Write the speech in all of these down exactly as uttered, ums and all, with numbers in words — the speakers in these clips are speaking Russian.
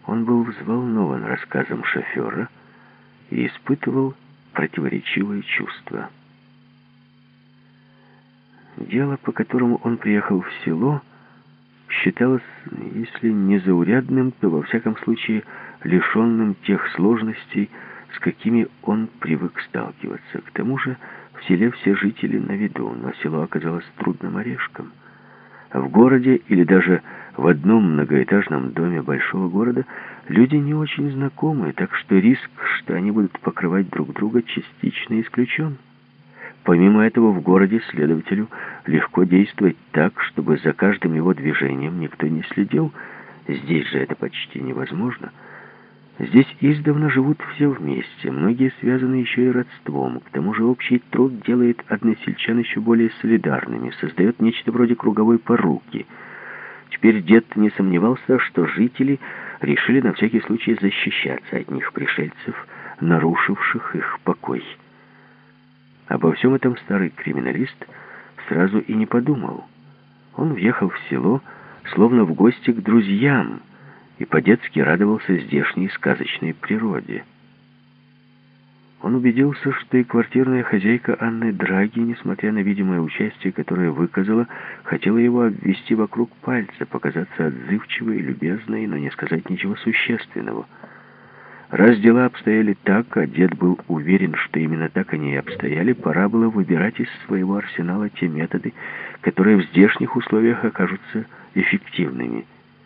Он был взволнован рассказом шофера и испытывал противоречивые чувства. Дело, по которому он приехал в село, считалось, если не заурядным, то, во всяком случае, лишенным тех сложностей, с какими он привык сталкиваться. К тому же в селе все жители на виду, но село оказалось трудным орешком. А в городе или даже в одном многоэтажном доме большого города люди не очень знакомы, так что риск, что они будут покрывать друг друга, частично исключен. Помимо этого, в городе следователю легко действовать так, чтобы за каждым его движением никто не следил. Здесь же это почти невозможно. Здесь издавна живут все вместе, многие связаны еще и родством. К тому же общий труд делает односельчан еще более солидарными, создает нечто вроде круговой поруки. Теперь дед не сомневался, что жители решили на всякий случай защищаться от них, пришельцев, нарушивших их покой. Обо всем этом старый криминалист сразу и не подумал. Он въехал в село, словно в гости к друзьям, и по-детски радовался здешней сказочной природе. Он убедился, что и квартирная хозяйка Анны Драги, несмотря на видимое участие, которое выказала, хотела его обвести вокруг пальца, показаться отзывчивой, любезной, но не сказать ничего существенного. Раз дела обстояли так, а дед был уверен, что именно так они и обстояли, пора было выбирать из своего арсенала те методы, которые в здешних условиях окажутся эффективными.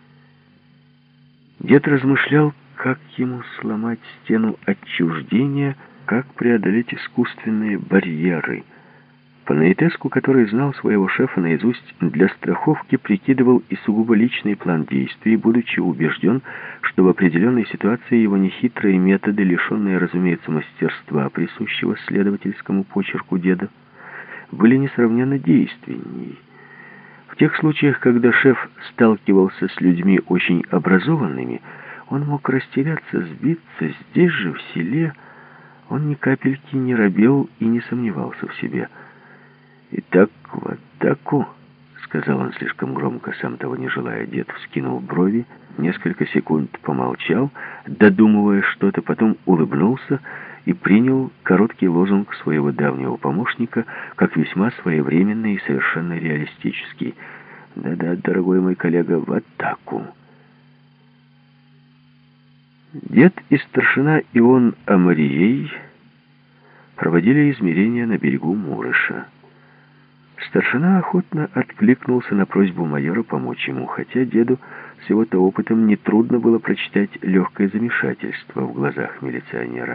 Дед размышлял, как ему сломать стену отчуждения, как преодолеть искусственные барьеры. Панаитеску, который знал своего шефа наизусть, для страховки прикидывал и сугубо личный план действий, будучи убежден, что в определенной ситуации его нехитрые методы, лишенные, разумеется, мастерства, присущего следовательскому почерку деда, были несравненно действенней. В тех случаях, когда шеф сталкивался с людьми очень образованными, он мог растеряться, сбиться. Здесь же, в селе, он ни капельки не робел и не сомневался в себе. «Итак, в атаку», — сказал он слишком громко, сам того не желая. Дед вскинул брови, несколько секунд помолчал, додумывая что-то, потом улыбнулся и принял короткий лозунг своего давнего помощника как весьма своевременный и совершенно реалистический. «Да-да, дорогой мой коллега, в атаку». Дед и старшина Ион Амарией проводили измерения на берегу Мурыша. Старшина охотно откликнулся на просьбу майора помочь ему, хотя деду с его-то опытом нетрудно было прочитать легкое замешательство в глазах милиционера.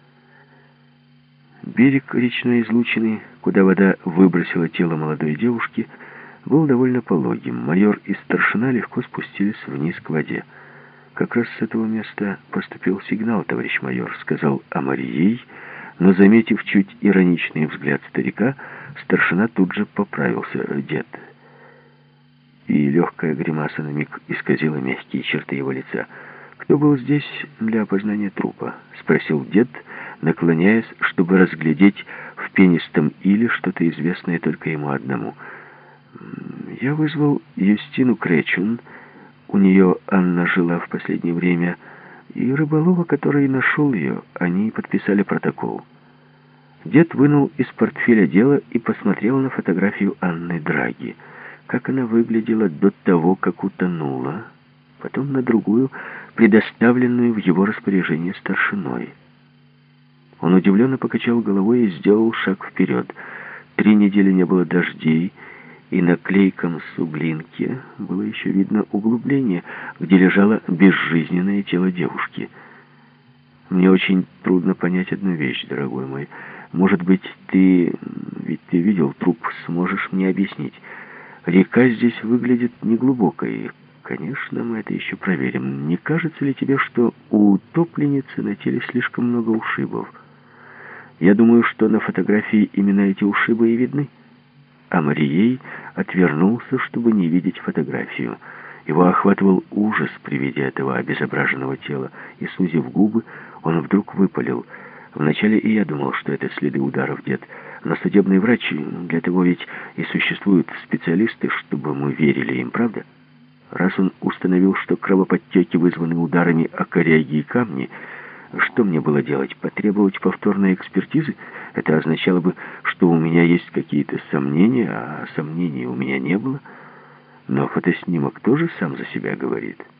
Берег речной излучины, куда вода выбросила тело молодой девушки, был довольно пологим. Майор и старшина легко спустились вниз к воде. «Как раз с этого места поступил сигнал, товарищ майор», — сказал Амарией, но, заметив чуть ироничный взгляд старика, старшина тут же поправился. «Дед». И легкая гримаса на миг исказила мягкие черты его лица. «Кто был здесь для опознания трупа?» — спросил дед, наклоняясь, чтобы разглядеть в пенистом иле что-то известное только ему одному. «Я вызвал Юстину Кречун, у нее Анна жила в последнее время, и рыболова, который нашел ее, они подписали протокол». Дед вынул из портфеля дело и посмотрел на фотографию Анны Драги. Как она выглядела до того, как утонула, потом на другую, предоставленную в его распоряжение старшиной. Он удивленно покачал головой и сделал шаг вперед. Три недели не было дождей, и на клейком суглинке было еще видно углубление, где лежало безжизненное тело девушки. «Мне очень трудно понять одну вещь, дорогой мой. Может быть, ты, ведь ты видел труп, сможешь мне объяснить? Река здесь выглядит неглубокой. Конечно, мы это еще проверим. Не кажется ли тебе, что у утопленницы на теле слишком много ушибов? Я думаю, что на фотографии именно эти ушибы и видны». А Марией отвернулся, чтобы не видеть фотографию. Его охватывал ужас при виде этого обезображенного тела, и, сузив губы, он вдруг выпалил: «Вначале и я думал, что это следы ударов, дед. Но судебный врач, для того ведь и существуют специалисты, чтобы мы верили им, правда?» Раз он установил, что кровоподтеки вызваны ударами о коряги и камни, что мне было делать? Потребовать повторной экспертизы? Это означало бы, что у меня есть какие-то сомнения, а сомнений у меня не было. Но фотоснимок тоже сам за себя говорит.